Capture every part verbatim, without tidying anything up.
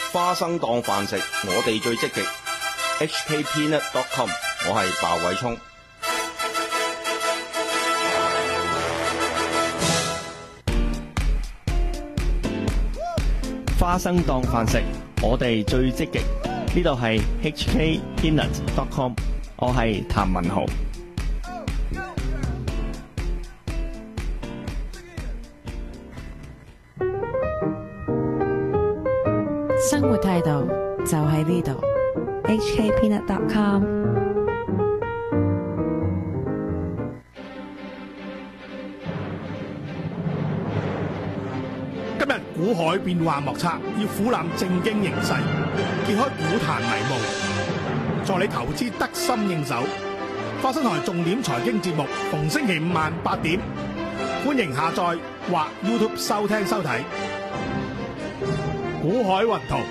花生當飯食，我哋最積極。H K Peanut dot com， 我係鮑偉聰。 花生當飯食，我哋最積極。呢度係 H K Peanut dot com， 我係譚文豪。 生活態度就喺呢度 ，H K Peanut dot com。 今日股海變幻莫測，要俯瞰正經形勢，揭開股壇迷霧，助你投資得心應手。花生台重點財經節目，逢星期五晚八點，歡迎下載或 YouTube 收聽收睇。股海雲圖，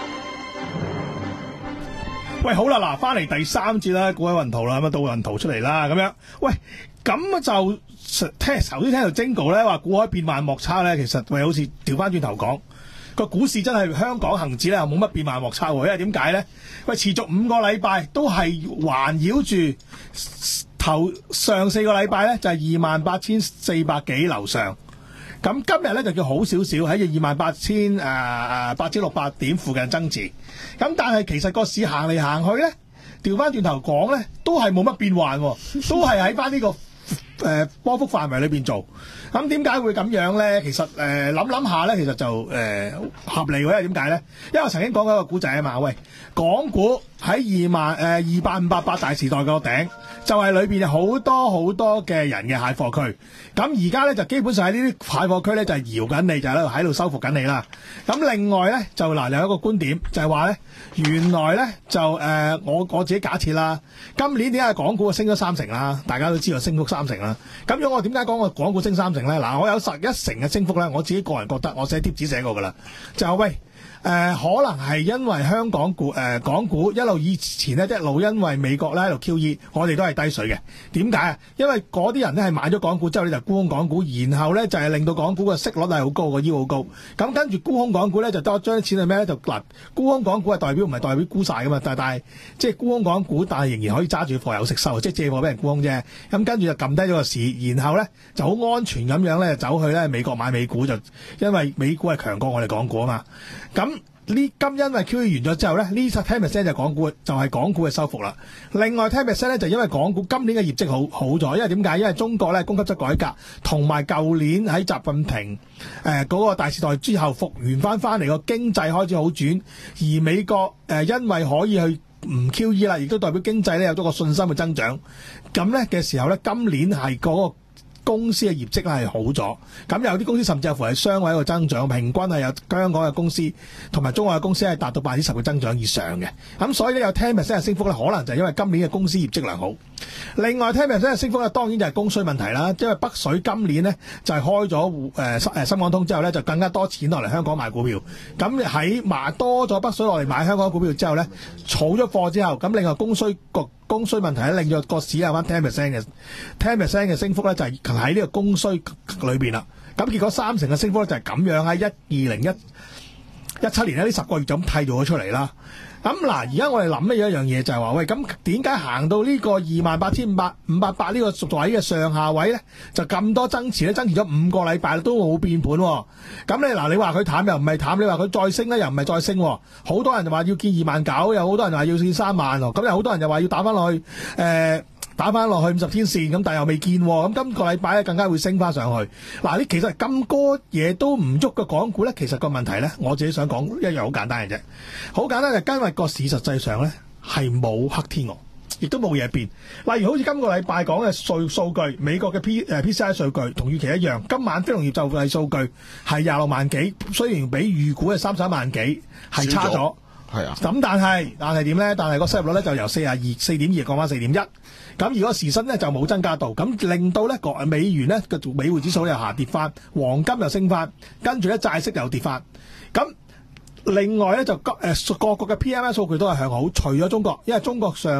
喂，好啦，嗱，翻嚟第三節啦，股海雲圖啦，咁啊到雲圖出嚟啦，咁樣，喂，咁啊就聽頭先聽到 Jingle 咧話股海變幻莫測咧，其實喂好似調翻轉頭講個股市真係香港恒指咧冇乜變幻莫測喎，因為點解咧？喂，持續五個禮拜都係環繞住頭上四個禮拜咧就係二萬八千四百幾樓上。咁今日咧就叫好少少喺二萬八千誒誒八千六百點附近增持，咁但係其實個市行嚟行去咧，調翻轉頭講咧，都係冇乜變幻，都係喺翻呢個誒、呃、波幅範圍裏邊做。咁點解會咁樣咧？其實誒諗諗下咧，其實就誒、呃、合理嘅，因為點解咧？因為我曾經講過一個古仔啊嘛，喂，港股喺二萬誒二八五八八大時代個頂，就係裏邊有好多好多嘅人嘅蟹貨區。咁而家咧就基本上喺呢啲蟹貨區咧就係搖緊你，就喺度喺度收復緊你啦。咁另外咧就嗱有一個觀點就係話咧，原來咧就誒、呃、我我自己假設啦，今年點解港股升咗三成啦？大家都知道升幅三成啦。咁如果我點解講個港股升三成咧？嗱，我有十一成嘅升幅咧，我自己個人覺得，我寫貼紙寫過噶啦，就係喂。誒、呃、可能係因為香港股誒、呃、港股一路以前咧一路因為美國咧喺度 Q E， 我哋都係低水嘅。點解啊？因為嗰啲人咧係買咗港股之後咧就沽空港股，然後咧就係、是、令到港股嘅息率係好高，個 yield 好高。咁跟住沽空港股咧就多將啲錢係咩咧？就嗱，沽空港股係代表唔係代表沽晒噶嘛？但係但係即係沽空港股，但係仍然可以揸住貨有息收，即係借貨俾人沽空啫。咁跟住就撳低咗個市，然後咧就好安全咁樣咧走去咧美國買美股，就因為美股係強過我哋港股啊嘛。咁呢今因為 Q E 完咗之後咧，呢十 ten percent 就港股就係、是、港股嘅收復啦。另外 ten percent 咧就因為港股今年嘅業績好好咗，因為點解？因為中國咧供給側改革，同埋舊年喺習近平誒嗰、呃那個大時代之後復原翻翻嚟個經濟開始好轉，而美國誒、呃、因為可以去唔 Q E 啦，亦都代表經濟咧有咗個信心嘅增長。咁咧嘅時候咧，今年係嗰、那個公司嘅業績係好咗，咁有啲公司甚至乎係雙位一個增長，平均係有香港嘅公司同埋中國嘅公司係達到百分之十嘅增長以上嘅。咁所以咧有 ten percent 嘅升幅咧，可能就係因為今年嘅公司業績良好。另外 ten percent 嘅升幅咧，當然就係供需問題啦。因為北水今年咧就係開咗誒誒深港通之後咧，就更加多錢落嚟香港買股票。咁喺買多咗北水落嚟買香港股票之後咧，儲咗貨之後，咁另外供需個供需問題咧，令到個市有翻 ten percent 嘅 ten percent 嘅升幅咧，就係喺呢個供需裏邊啦。咁結果三成嘅升幅咧就係咁樣喺一二零一一七年呢，呢十個月就咁締造咗出嚟啦。咁嗱，而家我哋諗嘅一樣嘢就係話，喂，咁點解行到呢個二萬八千五百五百八呢個位嘅上下位咧，就咁多增持咧？增持咗五個禮拜都冇變盤喎。咁你嗱，你話佢淡又唔係淡，你話佢再升咧又唔係再升。好多人就話要見二萬九，有好多人話要見三萬喎。咁有好多人就話要打翻落去誒。呃打翻落去五十天線，咁但係又未見，咁今個禮拜咧更加會升翻上去。嗱，你其實咁多嘢都唔喐嘅港股咧，其實個問題咧，我自己想講一樣好簡單嘅啫。好簡單就因為個市實際上咧係冇黑天鵝，亦都冇嘢變。例如好似今個禮拜講嘅數數據，美國嘅 P 誒 P C I 數據同預期一樣，今晚非農業就業數據係廿六萬幾，雖然比預估嘅三十一萬幾係差咗。係啊，咁但係但係點咧？但係個失業率咧就由四廿二四點二降翻四點一，咁如果時薪咧就冇增加到，咁令到咧個美元咧個美匯指數又下跌翻，黃金又升翻，跟住咧債息又跌翻，咁另外咧就誒各國嘅 P M I 數據都係向好，除咗中國，因為中國上個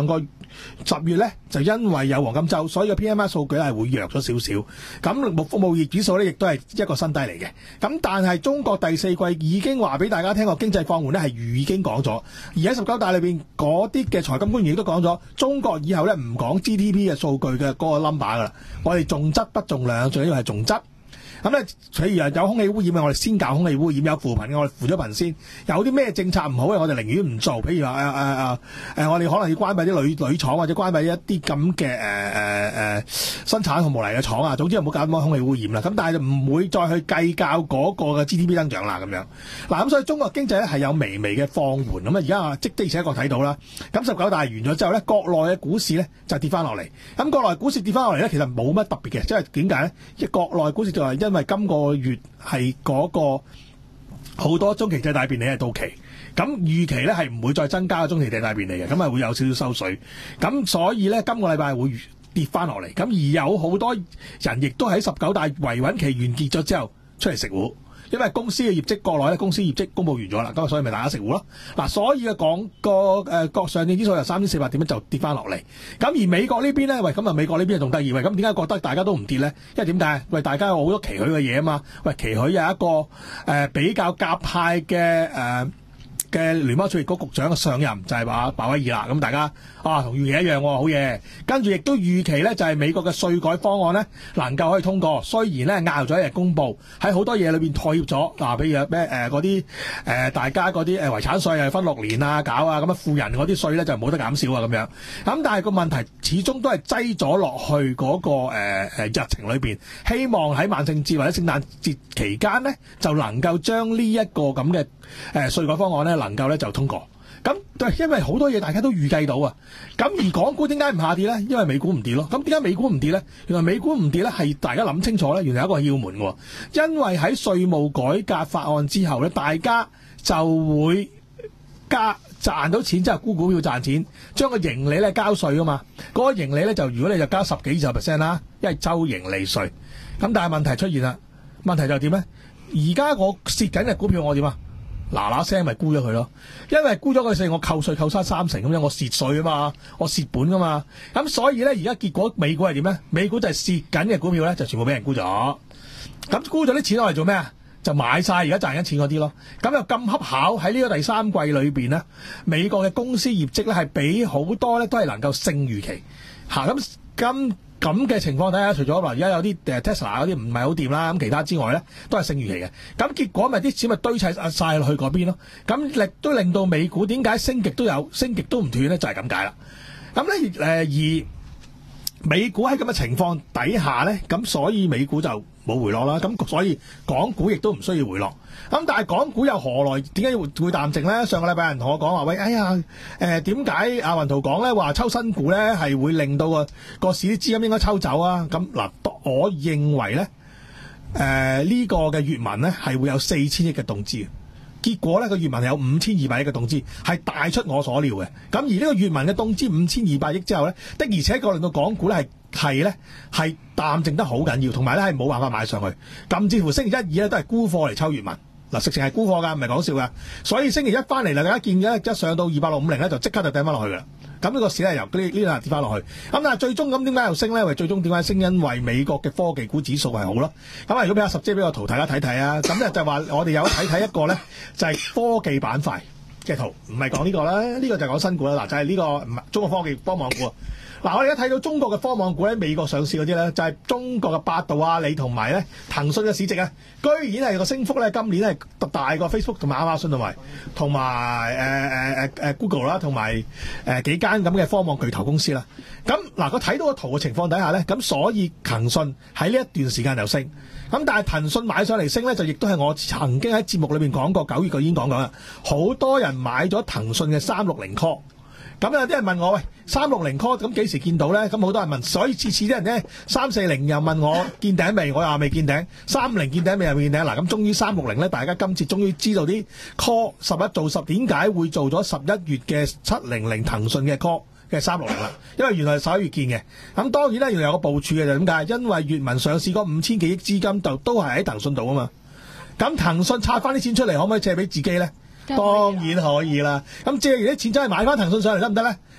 十月咧就因為有黃金週，所以個 P M I 數據係會弱咗少少。咁服務業指數咧亦都係一個新低嚟嘅。咁但係中國第四季已經話俾大家聽個經濟放緩咧係已經講咗，而喺十九大裏邊嗰啲嘅財金官員亦都講咗，中國以後咧唔講 G D P 嘅數據嘅嗰個 number 噶啦，我哋重質不重量，最緊要係重質。咁咧，譬如有空氣污染嘅，我哋先搞空氣污染；有扶貧嘅，我哋扶咗貧先。有啲咩政策唔好嘅，我哋寧願唔做。譬如話誒誒誒誒，我哋可能要關閉啲鋁鋁廠，或者關閉一啲咁嘅誒誒誒生產同無泥嘅廠啊。總之唔好搞咁多空氣污染啦。咁但係就唔會再去計較嗰個嘅 G D P 增長啦。咁樣嗱，咁所以中國經濟咧係有微微嘅放緩。咁啊，而家即的而且確睇到啦。咁十九大完咗之後咧，國內嘅股市咧就跌翻落嚟。咁國內股市跌翻落嚟咧，其實冇乜特別嘅，即係點解咧？即係國內股市就係因為今個月係嗰個好多中期借貸便利係到期，咁預期咧係唔會再增加中期借貸便利嘅，咁係會有少少收水，咁所以咧今個禮拜會跌翻落嚟，咁而有好多人亦都喺十九大維穩期完結咗之後出嚟食糊。因為公司嘅業績，國內咧公司業績公佈完咗啦，咁啊所以咪大家食糊咯。嗱，所以嘅港個誒國上證指數由三千四百點就跌翻落嚟。咁而美國呢邊咧，喂，咁啊美國呢邊仲得意，喂，咁點解覺得大家都唔跌咧？因為點解？喂，大家有好多期許嘅嘢啊嘛。喂，期許有一個誒、呃、比較鴿派嘅誒。呃嘅聯邦儲備局局長嘅上任就係話鮑威爾啦，咁大家啊同預期一樣喎，好嘢。跟住亦都預期咧，就係美國嘅稅改方案咧能夠可以通過。雖然咧拗咗一日公佈，喺好多嘢裏邊妥協咗。嗱、啊，譬如咩誒嗰啲誒大家嗰啲誒遺產稅係分六年啊搞啊，咁啊富人嗰啲稅咧就冇得減少啊咁樣。咁但係個問題始終都係擠咗落去嗰、那個誒誒、呃、日程裏邊，希望喺萬聖節或者聖誕節期間咧就能夠將呢一個咁嘅誒稅改方案咧能夠咧就通過。咁因為好多嘢大家都預計到啊，咁而港股點解唔下跌咧？因為美股唔跌咯。咁點解美股唔跌咧？原來美股唔跌咧係大家諗清楚咧，原來有一個竅門喎。因為喺稅務改革法案之後咧，大家就會加賺到錢之後沽股票賺錢，將個盈利咧交稅啊嘛。嗰、那個盈利咧就如果你就交十幾二十 percent 啦，因為周盈利稅。咁但係問題出現啦，問題就點咧？而家我蝕緊嘅股票我點啊？嗱嗱聲咪沽咗佢咯，因為沽咗佢四，我扣稅扣翻三成咁樣，我蝕稅啊嘛，我蝕本噶嘛，咁所以咧而家結果美股係點咧？美股就係蝕緊嘅股票咧，就全部俾人沽咗，咁沽咗啲錢攞嚟做咩啊？就買晒而家賺緊錢嗰啲咯，咁又咁恰巧喺呢個第三季裏邊咧，美國嘅公司業績咧係比好多咧都係能夠勝預期，嚇咁咁。咁嘅情況底下，除咗嗱而家有啲誒 Tesla 嗰啲唔係好掂啦，咁其他之外咧都係勝預期嘅。咁結果咪啲錢咪堆砌晒落去嗰邊咯。咁亦都令到美股點解升極都有，升極都唔斷咧，就係咁解啦。咁咧誒而美股喺咁嘅情況底下咧，咁所以美股就冇回落啦。咁所以港股亦都唔需要回落。咁但係港股又何來點解會會淡靜咧？上個禮拜有人同我講話，喂，哎呀，誒點解阿雲圖講咧話抽新股咧係會令到個個市啲資金應該抽走啊？咁嗱，我認為咧，誒、呃、呢、這個嘅粵文咧係會有四千億嘅動資，結果咧個粵文係有五千二百億嘅動資，係大出我所料嘅。咁而呢個粵文嘅動資五千二百億之後咧，的而且確令到港股咧係係咧係淡靜得好緊要，同埋咧係冇辦法買上去，甚至乎星期一二咧都係沽貨嚟抽粵文。嗱，實情係沽貨㗎，唔係講笑㗎。所以星期一翻嚟啦，大家見嘅一上到二八六五零咧，就即刻就掟翻落去㗎啦。咁呢個市咧由呢呢兩日跌翻落去。咁但係最終咁點解又升咧？因為最終點解升？因為美國嘅科技股指數係好咯。咁啊，如果俾阿十姐俾個圖大家睇睇啊，咁咧就話我哋有睇睇一個咧，就係科技板塊嘅圖，唔係講呢個啦，呢、呢個就係講新股啦。嗱，就係、是、呢、呢個唔係中國科技科網股。嗱，我哋而家睇到中國嘅科網股喺美國上市嗰啲咧，就係、是、中國嘅百度、阿里同埋咧騰訊嘅市值啊，居然係個升幅咧，今年係大過 Facebook 同埋亞馬遜同埋同埋誒誒誒誒 Google 啦，同埋誒幾間咁嘅科網巨頭公司啦。咁嗱，佢睇到個圖嘅情況底下咧，咁所以騰訊喺呢一段時間就升。咁但係騰訊買上嚟升咧，就亦都係我曾經喺節目裏邊講過，九月佢已經講過啦，好多人買咗騰訊嘅三六零 call。咁有啲人問我，喂，三六零 call 咁幾時見到咧？咁好多人問，所以次次啲人咧三四零又問我見頂未？我又話未見頂。三五零見頂未？又未見頂。嗱，咁終於三六零咧，大家今次終於知道啲 call 十一做十點解會做咗十一月嘅七零零騰訊嘅 call 嘅三六零啦，因為原來係十一月見嘅。咁當然咧，原來有個部署嘅就點解？因為粵文上市嗰五千幾億資金就都係喺騰訊度啊嘛。咁騰訊拆翻啲錢出嚟，可唔可以借俾自己咧？當然可以啦，咁借完啲錢真係買翻騰訊上嚟得唔得咧？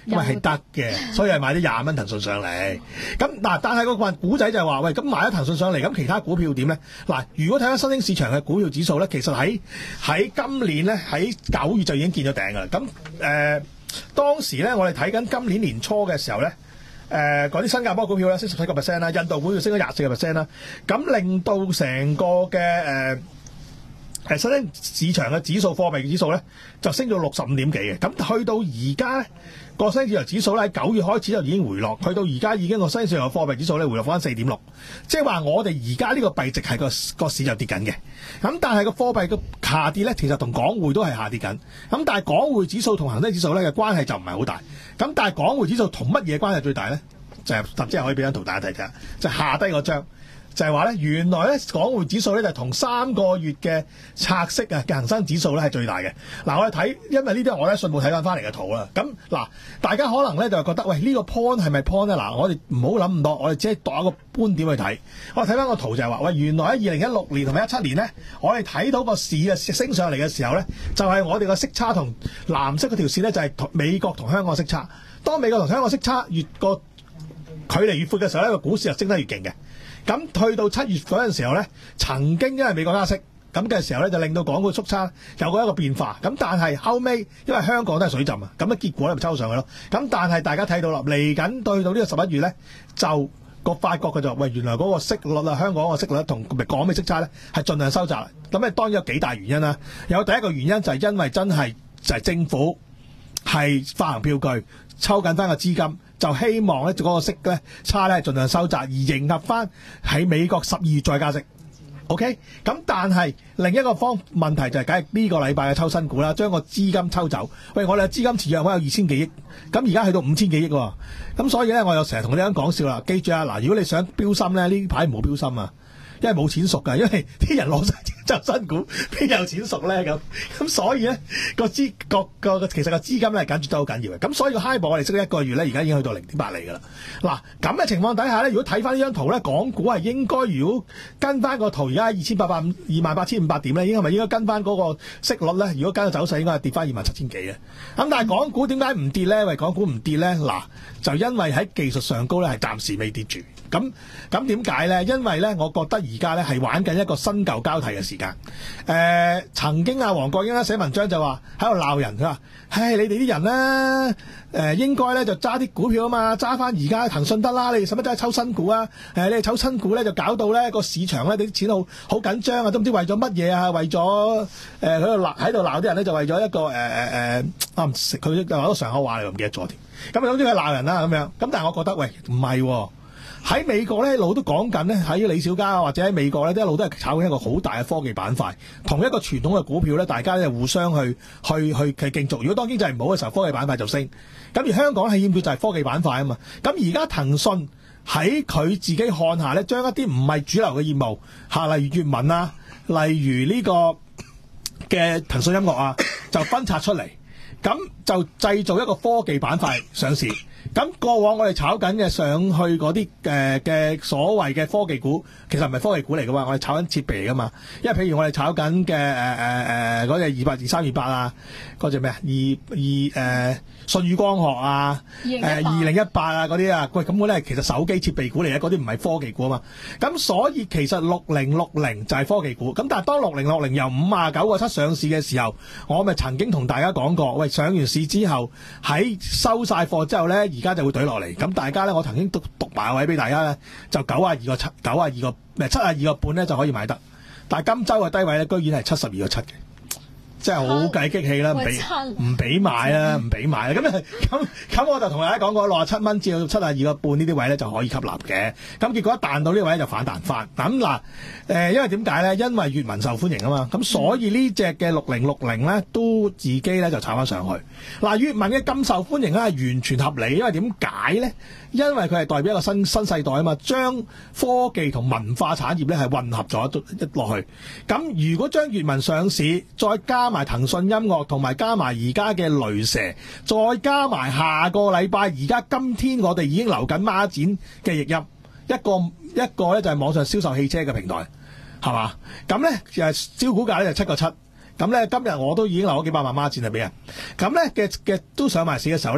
咁啊係得嘅，所以係買啲廿蚊騰訊上嚟。咁嗱，但係個份股仔就係話，喂，咁買咗騰訊上嚟，咁其他股票點咧？嗱，如果睇翻新興市場嘅股票指數咧，其實喺喺今年咧喺九月就已經見咗頂㗎啦。咁誒、呃、當時咧，我哋睇緊今年年初嘅時候咧。誒嗰啲新加坡股票咧升十七個 percent 啦，印度股票升咗廿四個 percent 啦，咁令到成個嘅誒誒新興市場嘅指數貨幣指數咧就升到六十五點幾嘅，咁去到而家咧個新興市場指數咧喺九月開始就已經回落，去到而家已經個新興市場嘅貨幣指數咧回落翻四點六，即係話我哋而家呢個幣值係個個市就跌緊嘅，咁但係個貨幣嘅下跌咧其實同港匯都係下跌緊，咁但係港匯指數同恒生指數咧嘅關係就唔係好大。咁但係港匯指數同乜嘢關係最大咧？就係甚至係可以俾張圖大家睇睇，就係、下低嗰張就係話咧，原來咧港匯指數咧就同三個月嘅拆息啊嘅恒生指數咧係最大嘅。嗱，我哋睇，因為呢啲我咧信報睇翻翻嚟嘅圖啦。咁嗱，大家可能咧就覺得，喂，呢、呢個 point 係咪 point 咧？嗱，我哋唔好諗咁多，我哋只係度一個觀點去睇。我哋睇翻個圖就係話，喂，原來喺二零一六年同埋一七年咧，我哋睇到個市啊升上嚟嘅時候咧，就係、係、我哋個息差同藍色嗰條線咧，就係美國同香港嘅息差。當美國同香港息差越個距離越闊嘅時候咧，個股市就升得越勁嘅。咁去到七月嗰陣時候咧，曾經因為美國加息咁嘅時候咧，就令到港股縮差有過一個變化。咁但係後尾因為香港都係水浸啊，咁嘅結果咧咪抽上去咯。咁但係大家睇到啦，嚟緊對到呢個十一月咧，就個發覺佢就喂，原來嗰個息率啊，香港個息率同港美息差咧係盡量收窄。咁咧當然有幾大原因啦。有第一個原因就係因為真係就係政府係發行票據抽緊翻個資金。就希望咧嗰個息咧差咧盡量收窄，而迎合翻喺美國十二月再加息。OK， 咁但係另一個方問題就係，梗係呢個禮拜嘅抽新股啦，將個資金抽走。喂，我哋嘅資金持有有二千幾億，咁而家去到五千幾億喎。咁所以咧，我又成日同你咁講笑啦。記住啊，嗱，如果你想標心咧，呢排唔好標心啊，因為冇錢贖㗎，因為啲人攞晒錢抽新股，邊有錢贖咧咁？咁所以咧個資個個其實個資金咧緊住都好緊要嘅。咁所以個 HIBOR我哋識咗一個月咧，而家已經去到零點八厘㗎啦。嗱，咁嘅情況底下咧，如果睇翻呢張圖咧，港股係應該如果跟翻個圖，而家二千八百五二萬八千五百點咧，應該係咪應該跟翻嗰個息率咧？如果跟個走勢，應該係跌翻二萬七千幾嘅。咁但係港股點解唔跌咧？喂，港股唔跌咧，嗱就因為喺技術上高咧係暫時未跌住。咁咁點解咧？因為咧，我覺得而家咧係玩緊一個新舊交替嘅時間。誒、呃，曾經啊，黃國英咧寫文章就話喺度鬧人，佢話：唉，你哋啲人咧，誒、呃、應該咧就揸啲股票啊嘛，揸翻而家騰訊得啦，你哋使乜真係抽新股啊？誒、呃，你哋抽新股咧就搞到咧個市場咧啲錢好好緊張啊，都唔知為咗乜嘢啊？為咗誒喺度鬧喺度鬧啲人咧，就為咗一個誒誒誒啊唔食佢又話咗上口話，你又唔記得咗添。咁總之佢鬧人啦咁樣。咁但係我覺得喂唔係喎。喺美國咧，一路都講緊咧，喺李小加或者喺美國咧，一路都係炒緊一個好大嘅科技板塊，同一個傳統嘅股票咧，大家咧互相去去去去競逐。如果當經濟唔好嘅時候，科技板塊就升。咁而香港係欠缺就係科技板塊啊嘛。咁而家騰訊喺佢自己看下咧，將一啲唔係主流嘅業務，嚇例如粵文啊，例如呢個嘅騰訊音樂啊，就分拆出嚟，咁就製造一個科技板塊上市。咁過往我哋炒緊嘅上去嗰啲誒嘅所謂嘅科技股，其實唔係科技股嚟噶嘛，我哋炒緊設備嚟噶嘛。因為譬如我哋炒緊嘅誒誒誒嗰隻二八二三二八啊，嗰隻咩啊？二二誒舜宇光學啊，誒二零一八啊嗰啲啊，喂咁嗰啲係其實手機設備股嚟嘅，嗰啲唔係科技股啊嘛。咁所以其實六零六零就係科技股。咁但係當六零六零由五啊九個七上市嘅時候，我咪曾經同大家講過，喂上完市之後喺收晒貨之後咧，而家就會懟落嚟。咁大家咧，我曾經讀讀埋位俾大家咧，就九啊二個七，九啊二個唔七啊二個半咧就可以買得。但係今週嘅低位咧，居然係七十二個七嘅。真係好計激氣啦，唔俾唔俾買啦，唔俾買啦。咁咁咁，我就同大家講過，六十七蚊至到七十二個半呢啲位咧就可以吸納嘅。咁結果一彈到呢位咧就反彈翻。咁嗱，誒，因為點解咧？因為粵文受歡迎啊嘛。咁所以呢隻嘅六零六零咧都自己咧就炒翻上去。嗱，粵文嘅咁受歡迎咧係完全合理，因為點解咧？因為佢係代表一個新新世代啊嘛，將科技同文化產業咧係混合咗一落去。咁如果將粵文上市，再加埋騰訊音樂，同埋加埋而家嘅雷蛇，再加埋下個禮拜，而家今天我哋已經流緊孖展嘅譯音，一個一個咧就係網上銷售汽車嘅平台，係嘛？咁咧誒招股價咧就七個七，咁咧今日我都已經留咗幾百萬孖展嚟俾人，咁咧嘅嘅都上埋市嘅時候咧。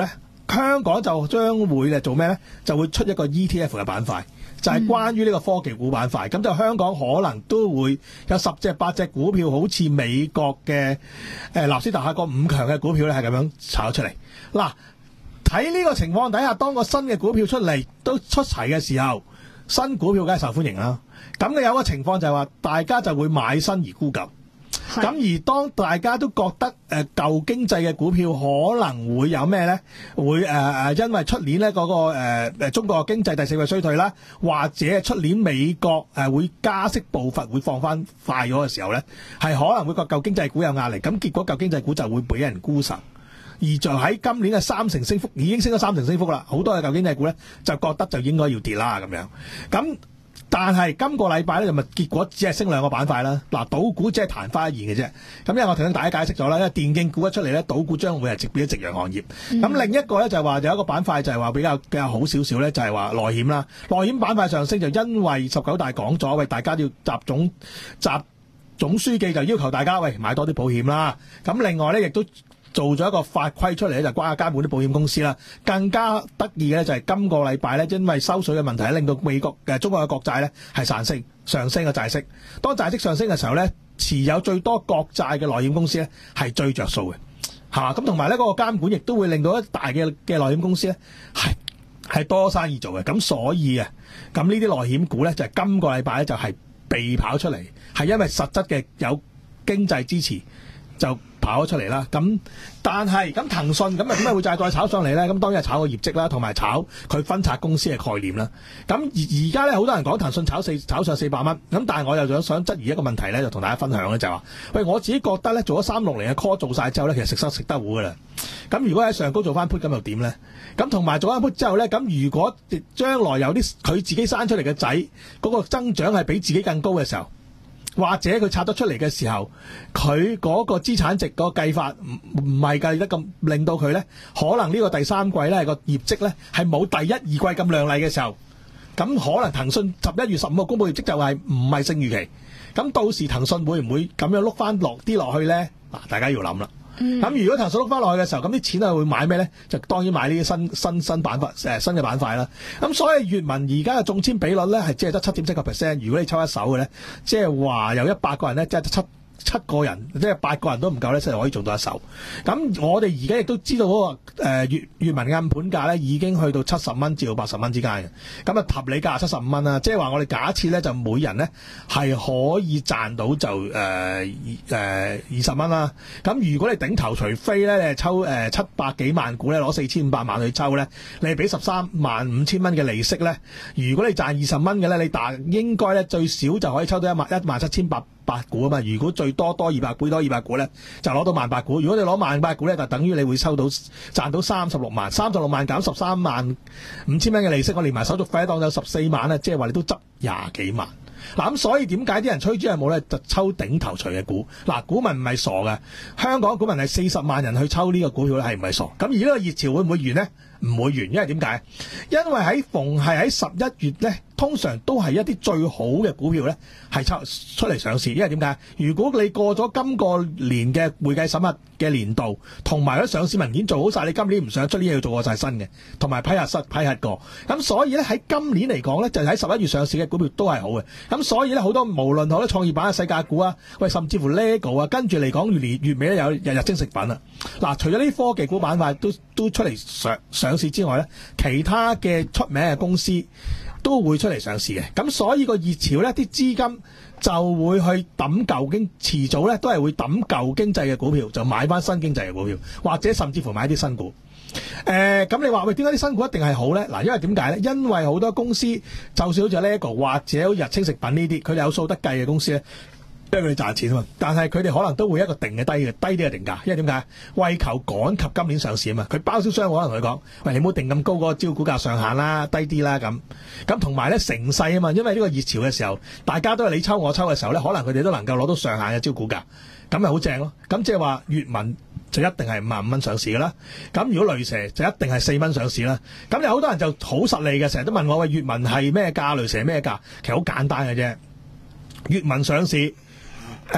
香港就將會咧做咩咧？就會出一個 E T F 嘅板塊，就係、是、關於呢個科技股板塊。咁、嗯、就香港可能都會有十隻八隻股票，好似美國嘅誒納斯達克個五強嘅股票咧，係咁樣炒出嚟。嗱，喺呢個情況底下，當個新嘅股票出嚟都出齊嘅時候，新股票梗係受歡迎啦。咁你有個情況就係話，大家就會買新而沽舊。咁而當大家都覺得誒、呃、舊經濟嘅股票可能會有咩咧？會誒誒、呃，因為出年咧嗰、那個誒、呃、中國經濟第四季衰退啦，或者出年美國誒、呃、會加息步伐會放翻快咗嘅時候咧，係可能會個舊經濟股有壓力。咁結果舊經濟股就會俾人沽售，而就喺今年嘅三成升幅已經升咗三成升幅啦，好多嘅舊經濟股咧就覺得就應該要跌啦咁樣。咁但係今個禮拜咧就咪結果只係升兩個板塊啦。嗱，賭股只係曇花一現嘅啫。咁因為我頭先大家解釋咗啦，因為電競股一出嚟咧，賭股將會係直變咗夕陽行業。咁、嗯、另一個咧就係話有一個板塊就係話比較比較好少少咧，就係話內險啦。內險板塊上升就因為十九大講咗，喂，大家要集總集總書記就要求大家喂買多啲保險啦。咁另外咧亦都做咗一個法規出嚟咧，就關下監管啲保險公司啦。更加得意嘅咧就係今個禮拜咧，因為收水嘅問題，令到美國嘅中國嘅國債咧係上升上升嘅債息。當債息上升嘅時候咧，持有最多國債嘅內險公司咧係最着數嘅嚇。咁同埋咧嗰個監管亦都會令到一大嘅嘅內險公司咧係係多生意做嘅。咁所以啊，咁呢啲內險股咧就係、是、今個禮拜咧就係被跑出嚟，係因為實質嘅有經濟支持就跑咗出嚟啦。咁但係咁騰訊咁啊點解會再再炒上嚟咧？咁當然係炒個業績啦，同埋炒佢分拆公司嘅概念啦。咁而而家咧好多人講騰訊炒四炒上四百蚊，咁但係我又想想質疑一個問題咧，就同大家分享咧，就係話喂，我自己覺得咧做咗三六零嘅 call 做晒之後咧，其實食得食得糊噶啦。咁如果喺上高做翻 put 咁又點咧？咁同埋做翻 put 之後咧，咁如果將來有啲佢自己生出嚟嘅仔嗰個增長係比自己更高嘅時候，或者佢拆得出嚟嘅時候，佢嗰個資產值嗰個計法唔唔係計得咁，令到佢咧可能呢個第三季咧個業績咧係冇第一二季咁亮麗嘅時候，咁可能騰訊十一月十五號公佈業績就係唔係勝預期，咁到時騰訊會唔會咁樣碌翻落啲落去咧？嗱，大家要諗啦。咁、嗯、如果騰訊碌翻落去嘅時候，咁啲錢係會買咩咧？就當然買呢啲新新新板塊誒新嘅板塊啦。咁所以閱文而家嘅中籤比率咧係只係得七點七個 percent。如果你抽一手嘅咧，即係話有一百個人咧，即係七七個人，即係八個人都唔夠咧，先係可以做到一手。咁我哋而家亦都知道嗰、那個誒閱閱文嘅暗盤價咧，已經去到七十蚊至到八十蚊之間嘅。咁啊，合理價七十五蚊啦。即係話我哋假設咧，就每人咧係可以賺到就誒誒二十蚊啦。咁如果你頂頭除非咧，你係抽誒、呃、七百幾萬股咧，攞四千五百萬去抽咧，你係俾十三萬五千蚊嘅利息咧。如果你賺二十蚊嘅咧，你大應該咧最少就可以抽到一萬一萬七千八百股啊嘛。如果最多多二百股多二百股咧，就攞到萬八股。如果你攞萬八股咧，就等於你會收到賺到三十六萬，三十六萬減十三萬五千蚊嘅利息，我連埋手續費當有十四萬咧，即係話你都執廿幾萬。嗱咁所以點解啲人吹豬係冇咧？就抽頂頭鎚嘅股。嗱，股民唔係傻嘅，香港股民係四十萬人去抽呢個股票咧，係唔係傻？咁而呢個熱潮會唔會完呢？唔會完，因為點解？因為喺逢係喺十一月咧，通常都係一啲最好嘅股票咧，係抽出嚟上市。因為點解？如果你過咗今個年嘅會計審核嘅年度，同埋嗰上市文件做好晒，你今年唔想出年要做過晒新嘅，同埋批核失批核過。咁所以咧喺今年嚟講咧，就喺十一月上市嘅股票都係好嘅。咁所以咧好多無論好多創業板嘅世界股啊，喂，甚至乎 Lego 啊，跟住嚟講越年月尾咧有日日精食品啊。嗱，除咗呢啲科技股板塊都都出嚟上上市之外咧，其他嘅出名嘅公司都會出嚟上市嘅。咁所以個熱潮咧，啲資金就會去抌舊經，遲早咧都係會抌舊經濟嘅股票，就買翻新經濟嘅股票，或者甚至乎買啲新股。誒、呃，咁你話喂，點解啲新股一定係好咧？嗱，因為點解咧？因為好多公司，就算好似 Lego 或者好似日清食品呢啲，佢哋有數得計嘅公司咧。因為佢哋賺錢啊嘛，但係佢哋可能都會一個定嘅低嘅低啲嘅定價，因為點解？為求趕及今年上市啊嘛，佢包銷商可能同佢講：喂，你唔好定咁高嗰個招股價上限啦，低啲啦咁。咁同埋咧成勢啊嘛，因為呢個熱潮嘅時候，大家都係你抽我抽嘅時候咧，可能佢哋都能夠攞到上限嘅招股價，咁咪好正咯。咁即係話閱文就一定係五萬五蚊上市噶啦。咁如果雷蛇就一定係四蚊上市啦。咁有好多人就好實利嘅，成日都問我：喂，閱文係咩價？雷蛇咩價？其實好簡單嘅啫。閱文上市。誒、呃，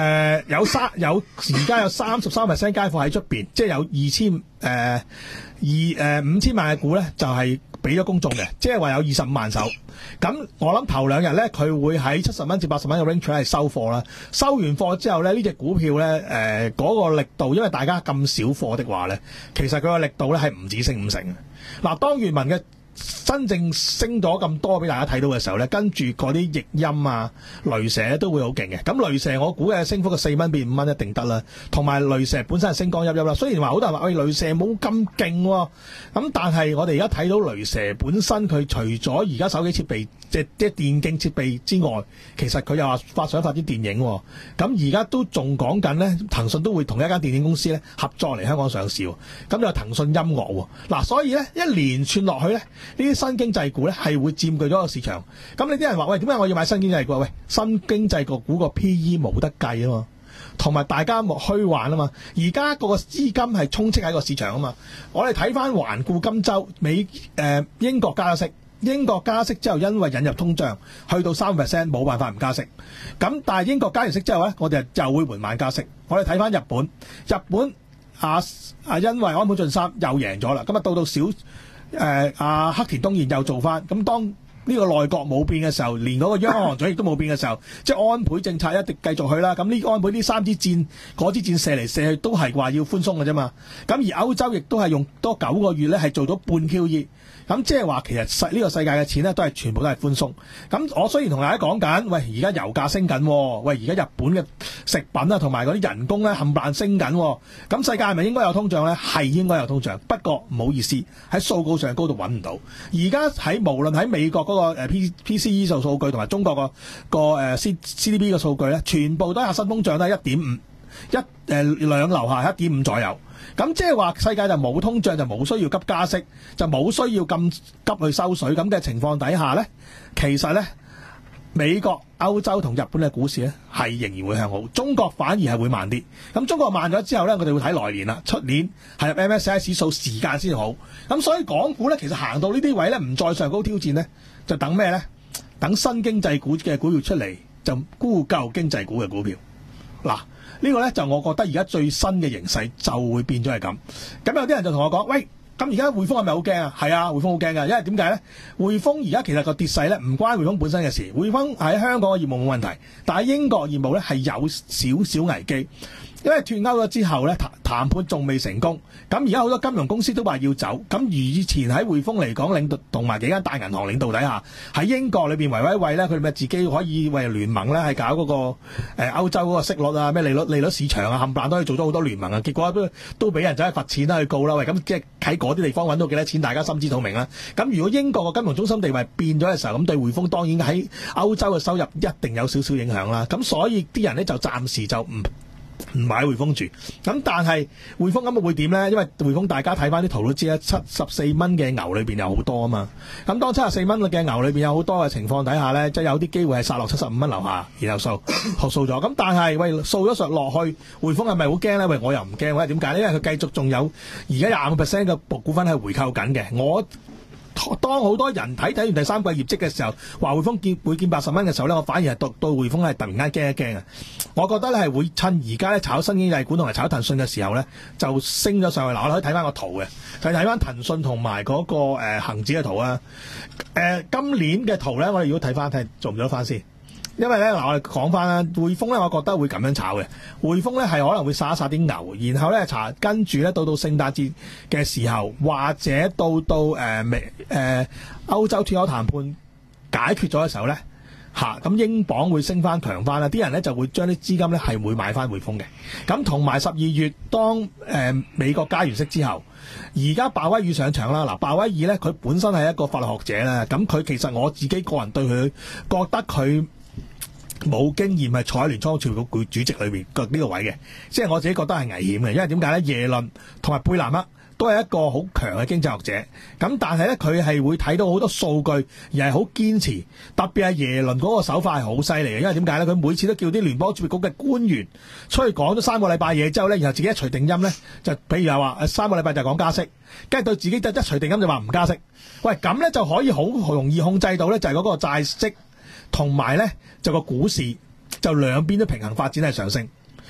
有三有而家有三十三 percent 街貨喺出邊，即係有二千誒二誒五千萬嘅股咧，就係俾咗公眾嘅，即係話有二十五萬手。咁我諗頭兩日咧，佢會喺七十蚊至八十蚊嘅 range 係收貨啦。收完貨之後咧，呢隻股票咧誒嗰個力度，因為大家咁少貨的話咧，其實佢個力度咧係唔止升五成嘅。嗱，當閱文嘅真正升咗咁多俾大家睇到嘅時候咧，跟住嗰啲譯音啊、雷蛇都會好勁嘅。咁雷蛇我估嘅升幅嘅四蚊變五蚊一定得啦。同埋雷蛇本身係升光熠熠啦。雖然話好多人話喂，雷蛇冇咁勁喎，咁但係我哋而家睇到雷蛇本身佢除咗而家手機設備即係即係電競設備之外，其實佢又話發想發啲電影喎。咁而家都仲講緊咧，騰訊都會同一間電影公司咧合作嚟香港上市喎。咁就騰訊音樂喎。嗱，所以咧一連串落去咧。呢啲新經濟股咧係會佔據咗個市場，咁你啲人話喂，點解我要買新經濟股？喂，新經濟個股個 P E 冇得計啊嘛，同埋大家冇虛幻啊嘛，而家個資金係充斥喺個市場啊嘛。我哋睇翻環顧今週，美誒、呃、英國加息，英國加息之後因為引入通脹去到三 percent 冇辦法唔加息，咁但係英國加完息之後咧，我哋就會緩慢加息。我哋睇翻日本，日本啊啊因為安倍晉三又贏咗啦，咁啊到到小。誒阿、呃、黑田東彥又做翻，咁當呢個內閣冇變嘅時候，連嗰個央行行長亦都冇變嘅時候，即係安倍政策一定繼續去啦。咁呢安倍呢三支箭，嗰支箭射嚟射去都係話要寬鬆嘅啫嘛。咁而歐洲亦都係用多九個月咧，係做到半 Q E。咁即係話其實世呢個世界嘅錢咧都係全部都係寬鬆。咁我雖然同大家講緊，喂而家油價升緊，喂而家日本嘅食品啊同埋嗰啲人工咧冚唪唥升緊，咁世界係咪應該有通脹咧？係應該有通脹，不過唔好意思，喺數據上高度揾唔到。而家喺無論喺美國嗰個 P P C E 數數據同埋中國個個誒 C C D P 嘅數據咧，全部都係核心通脹都係一點五，一誒兩樓下一點五左右。咁即係話世界就冇通脹，就冇需要急加息，就冇需要咁急去收水咁嘅情況底下呢，其實呢，美國、歐洲同日本嘅股市呢係仍然會向好，中國反而係會慢啲。咁中國慢咗之後呢，我哋會睇來年啦，出年係入 M S C I 指數時間先好。咁所以港股呢，其實行到呢啲位呢，唔再上高挑戰呢，就等咩呢？等新經濟股嘅股票出嚟，就沽舊經濟股嘅股票。嗱。呢個呢，就我覺得而家最新嘅形勢就會變咗係咁。咁有啲人就同我講，喂，咁而家匯豐係咪好驚啊？係啊，匯豐好驚㗎，因為點解呢？匯豐而家其實個跌勢呢，唔關匯豐本身嘅事。匯豐喺香港嘅業務冇問題，但係英國業務呢係有少少危機。因為脫歐咗之後咧，談談判仲未成功，咁而家好多金融公司都話要走，咁而以前喺匯豐嚟講，領導同埋幾間大銀行領導底下，喺英國裏邊維威惠咧，佢哋咪自己可以為聯盟咧，係搞嗰、那個誒、呃、歐洲嗰個息率啊，咩利率利率市場啊，冚唪唥都可以做咗好多聯盟啊，結果都都俾人走去罰錢啦，去告啦，喂，咁即係喺嗰啲地方揾到幾多錢，大家心知肚明啦。咁如果英國個金融中心地位變咗嘅時候，咁對匯豐當然喺歐洲嘅收入一定有少少影響啦。咁所以啲人咧就暫時就唔唔買匯豐住，咁但係匯豐咁會點呢？因為匯豐大家睇翻啲圖都知啦，七十四蚊嘅牛裏邊有好多啊嘛。咁當七十四蚊嘅牛裏邊有好多嘅情況底下呢，即係有啲機會係殺落七十五蚊樓下，然後數學數咗。咁但係喂，數咗上落去，匯豐係咪好驚呢？喂，我又唔驚，喂，點解呢？因為佢繼續仲有而家廿五 percent 嘅股份係回購緊嘅。我當好多人睇睇完第三季業績嘅時候，話匯豐見會見八十蚊嘅時候咧，我反而係對對匯豐係突然間驚一驚啊！我覺得咧係會趁而家咧炒新經濟股同埋炒騰訊嘅時候咧，就升咗上去。嗱，我哋可以睇翻個圖嘅，就睇翻騰訊同埋嗰個誒、呃、恆指嘅圖啊。誒、呃，今年嘅圖咧，我哋如果睇翻睇做唔做得翻先？因為咧嗱，我哋講翻啦，匯豐咧，我覺得會咁樣炒嘅。匯豐咧係可能會殺一殺啲牛，然後咧查跟住咧到到聖誕節嘅時候，或者到到誒美誒歐洲脫歐談判解決咗嘅時候咧，嚇、啊、咁英鎊會升翻強翻啦，啲人咧就會將啲資金咧係會買翻匯豐嘅。咁同埋十二月當誒、呃、美國加完息之後，而家鮑威爾上場啦。嗱，鮑威爾咧佢本身係一個法律學者啦，咁佢其實我自己個人對佢覺得佢冇經驗係坐喺聯倉儲局主席裏邊個呢個位嘅，即係我自己覺得係危險嘅，因為點解咧？耶倫同埋貝南克都係一個好強嘅經濟學者，咁但係咧佢係會睇到好多數據，而係好堅持，特別係耶倫嗰個手法係好犀利嘅，因為點解咧？佢每次都叫啲聯邦儲備局嘅官員出去講咗三個禮拜嘢之後咧，然後自己一錘定音咧，就譬如話三個禮拜就講加息，跟住對自己就一錘定音就話唔加息，喂，咁咧就可以好容易控制到咧，就係嗰個債息。同埋咧，就個股市就兩邊都平衡發展係上升。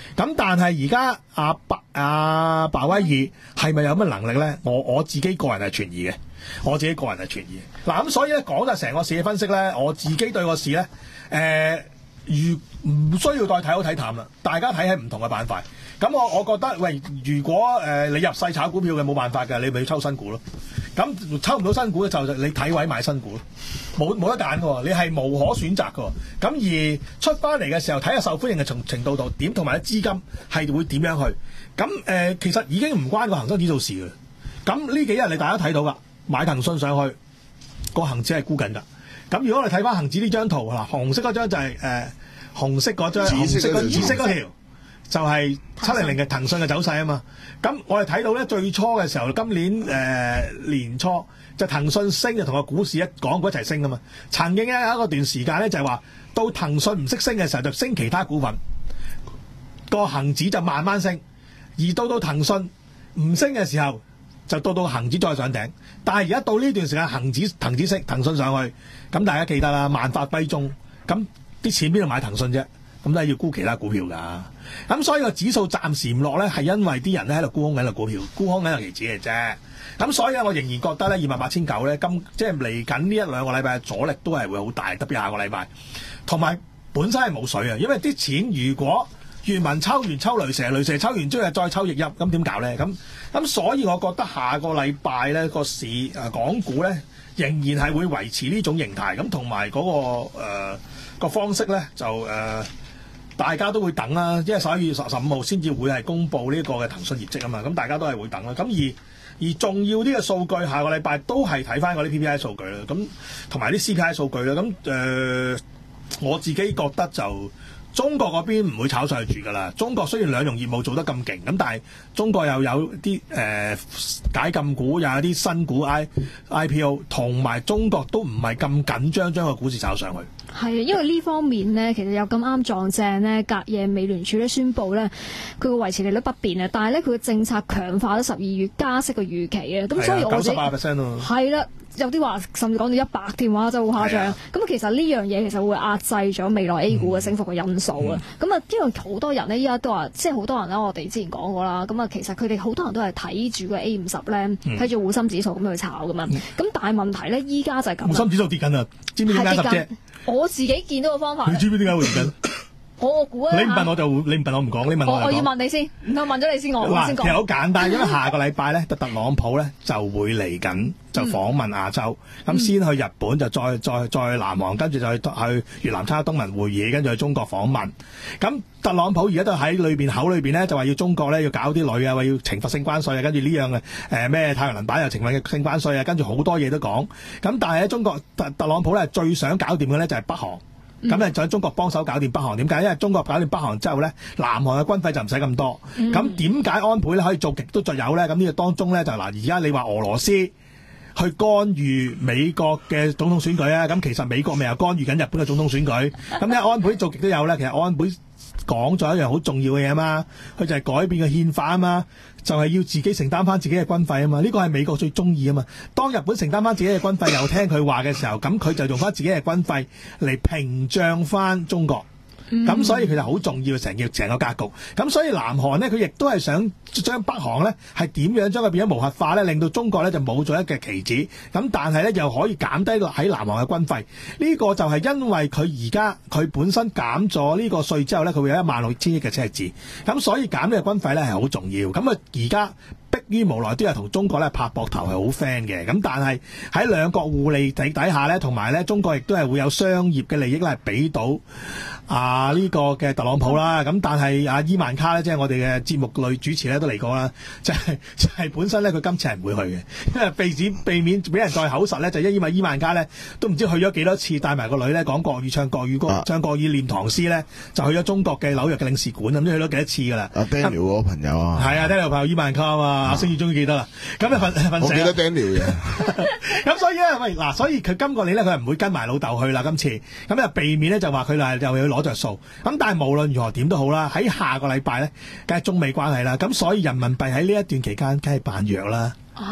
咁但係而家阿白阿鮑威爾係咪有乜能力咧？我我自己個人係存疑嘅，我自己個人係存疑。嗱咁所以咧講就成個市嘅分析咧，我自己對個市咧，誒、呃，如唔需要再睇好睇淡啦，大家睇喺唔同嘅板塊。咁我我覺得，喂，如果誒、呃、你入細炒股票嘅冇辦法嘅，你咪要抽新股咯。咁抽唔到新股就你睇位買新股咯，冇冇得揀嘅，你係無可選擇嘅。咁而出翻嚟嘅時候，睇下受歡迎嘅程程度度點，同埋啲資金係會點樣去。咁誒、呃，其實已經唔關個恒生指數事嘅。咁呢幾日你大家睇到噶，買騰訊上去，個恒指係沽緊㗎。咁如果我哋睇翻恒指呢張圖嗱，紅色嗰張就係、是、誒、呃、紅色嗰張，紅色嗰紫色嗰條。就係七零零嘅騰訊嘅走勢啊嘛，咁我哋睇到咧最初嘅時候，今年誒、呃、年初就騰訊升就同個股市一港股一齊升啊嘛。曾經咧有一個段時間咧就係話，到騰訊唔識升嘅時候就升其他股份，個恒指就慢慢升，而到到騰訊唔升嘅時候就到到恒指再上頂。但係而家到呢段時間恒指騰指升，騰訊上去，咁大家記得啦，萬法歸宗，咁啲錢邊度買騰訊啫？咁都係要沽其他股票㗎，咁所以個指數暫時唔落咧，係因為啲人咧喺度沽空緊個股票，沽空緊個期指嘅啫。咁所以我仍然覺得咧，二萬八千九咧，今即係嚟緊呢一兩個禮拜嘅阻力都係會好大，特別下個禮拜。同埋本身係冇水啊，因為啲錢如果原文抽完抽雷蛇，雷蛇抽完之後再抽逆入，咁點搞咧？咁咁所以我覺得下個禮拜咧個市誒、呃、港股咧仍然係會維持呢種形態，咁同埋嗰個誒、呃、個方式咧就誒。呃大家都會等啦，因為十一月十十五號先至會係公布呢個嘅騰訊業績啊嘛，咁大家都係會等啦。咁而而重要啲嘅數據，下個禮拜都係睇翻嗰啲 P P I 數據啦，咁同埋啲 C P I 數據啦。咁誒、呃，我自己覺得就中國嗰邊唔會炒上去住噶啦。中國雖然兩融業務做得咁勁，咁但係中國又有啲誒、呃、解禁股，又有啲新股 I I P O， 同埋中國都唔係咁緊張將個股市炒上去。 係啊，因為呢方面呢，其實有咁啱撞正呢，隔夜美聯儲咧宣布呢，佢會維持利率不變啊，但係呢，佢嘅政策強化咗十二月加息嘅預期啊，咁所以我九十八 percent 咯， 係啦，有啲話甚至講到一百添話，真係好誇張。咁其實呢樣嘢其實會壓制咗未來 A 股嘅升幅嘅因素啊。咁啊、嗯，因為好多人呢，依家都話，即係好多人啦，我哋之前講過啦。咁啊，其實佢哋好多人都係睇住個 A 五十咧，睇住滬深指數咁去炒噶嘛。咁、嗯、但係問題咧，依家就係咁。滬深指數跌緊啊，知唔知點解啫？我自己見到個方法。你知唔知點解會跌緊？我估啊！你唔問我就你唔問我唔講，你問我。我我要問你先，唔通問咗你先我先講。其實好簡單，因為下個禮拜咧，特特朗普咧就會嚟緊，就訪問亞洲。咁、嗯、先去日本，就再再再南韓，跟住就去去越南參加東盟會議，跟住去中國訪問。咁特朗普而家都喺裏邊口裏邊咧，就話要中國咧要搞啲女啊，話要懲罰性關稅啊，跟住呢樣嘅誒咩太陽能板又懲罰性關稅啊，跟住好多嘢都講。咁但係喺中國特特朗普咧最想搞掂嘅咧就係北韓。咁咧就喺中國幫手搞掂北韓，點解？因為中國搞掂北韓之後咧，南韓嘅軍費就唔使咁多。咁點解安倍咧可以做極都就有咧？咁呢個當中咧就嗱，而家你話俄羅斯去干預美國嘅總統選舉啊，咁其實美國咪又干預緊日本嘅總統選舉。咁咧安倍做極都有咧，其實安倍講咗一樣好重要嘅嘢啊嘛，佢就係改變個憲法啊嘛，就係、是、要自己承擔翻自己嘅軍費啊嘛，呢個係美國最中意啊嘛。當日本承擔翻自己嘅軍費又聽佢話嘅時候，咁佢就用翻自己嘅軍費嚟屏障翻中國。咁、嗯、所以佢就好重要成個成個格局。咁所以南韓呢，佢亦都係想將北韓呢係點樣將佢變咗無核化呢，令到中國呢就冇咗一個棋子。咁但係呢，又可以減低喺南韓嘅軍費。呢、這個就係因為佢而家佢本身減咗呢個稅之後呢，佢會有一萬六千億嘅赤字。咁所以減呢個軍費呢係好重要。咁啊而家迫於無奈都係同中國咧拍膊頭係好 friend 嘅。咁但係喺兩國互利底底下呢，同埋呢中國亦都係會有商業嘅利益咧係俾到啊呢、這個嘅特朗普啦。咁但係阿伊萬卡咧，即係我哋嘅節目女主持咧都嚟過啦，就係、是、就係、是、本身咧佢今次係唔會去嘅，因為避止避免俾人再口實咧，就因為伊萬卡咧都唔知去咗幾多次，帶埋個女咧講國語唱國語歌、啊、唱國語念唐詩咧，就去咗中國嘅紐約嘅領事館，咁都去咗幾多次噶啦。阿 Daniel 嗰個朋友啊，係啊 Daniel 朋友伊萬卡啊嘛，阿星宇終於記得啦。咁啊瞓瞓醒，我記得 Daniel 嘅。咁所以咧，喂嗱，所以佢今個年咧佢係唔會跟埋老豆去啦，今次咁就避免咧就話佢嗱又要攞着數。咁但係無論如何點都好啦，喺下個禮拜咧，梗係中美關係啦。咁所以人民幣喺呢一段期間，梗係扮弱啦。啊，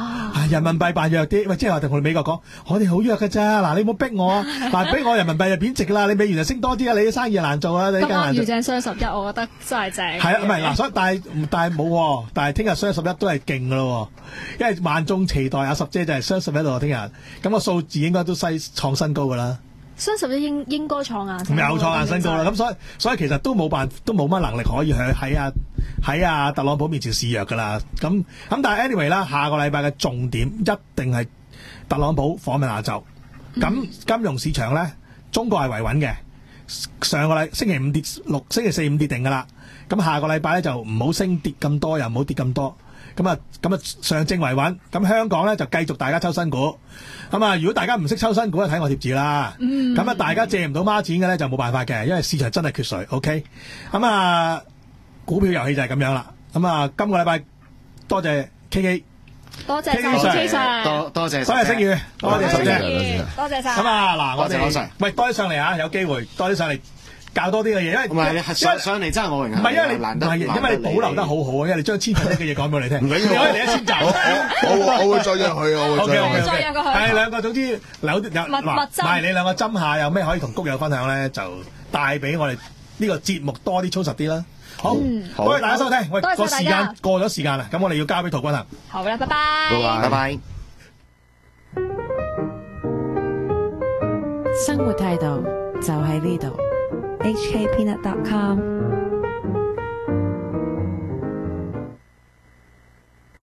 人民幣扮弱啲，喂，即係話同我哋美國講，我哋好弱㗎咋，嗱你唔好逼我，嗱逼我人民幣就貶值啦，你美元就升多啲啊，你啲生意就難做啦，你咁更難做。 啱遇正雙十一，我覺得真係正。 係啊，唔係嗱，所以但係但係冇喎，但係聽日雙十一都係勁噶咯，因為萬眾期待阿十姐就係雙十一度，聽日咁個數字應該都西創新高噶啦。 雙十一應應該創硬新有高， 創硬新高啦，咁所以所以其實都冇辦都冇乜能力可以去喺啊喺啊特朗普面前示弱噶啦，咁咁但係 anyway 啦，下個禮拜嘅重點一定係特朗普訪問亞洲，咁、嗯、金融市場咧，中國係維穩嘅，上個禮星期五跌六，星期四五跌定噶啦，咁下個禮拜咧就唔好升跌咁多，又唔好跌咁多。咁啊，咁啊，上證維穩，咁香港咧就繼續大家抽新股。咁啊，如果大家唔識抽新股，就睇我貼紙啦。咁啊、嗯，大家借唔到孖展嘅咧就冇辦法嘅，因為市場真係缺水。OK，咁啊，股票遊戲就係咁樣啦。咁啊，今個禮拜多謝 K K， 多謝晒 K K， 多多謝， 多謝星宇，多謝十姐， 多謝晒。 咁啊，嗱，我哋多謝喂多啲上嚟啊，有機會多啲上嚟。教多啲嘅嘢，因為唔係你上上嚟真係我榮幸。 唔係因為你唔難得， 係因為你保留得好好啊，因為你將千分一嘅嘢講俾我哋聽。 唔緊要， 你可以嚟一先走。 我我我會再約佢，我會再約 OK，OK， 佢。 再約過去。 係兩個，總之有有密嗱， 密針唔係你兩個針下有咩可以同谷友分享咧，就帶俾我哋呢個節目多啲操實啲啦。好， 好多謝大家收聽。喂， 多謝個時大家間過咗時間啦，咁我哋要交俾陶君行。 好啦，拜拜。 拜拜，拜拜。 生活態度就喺呢度。H K Peanut dot com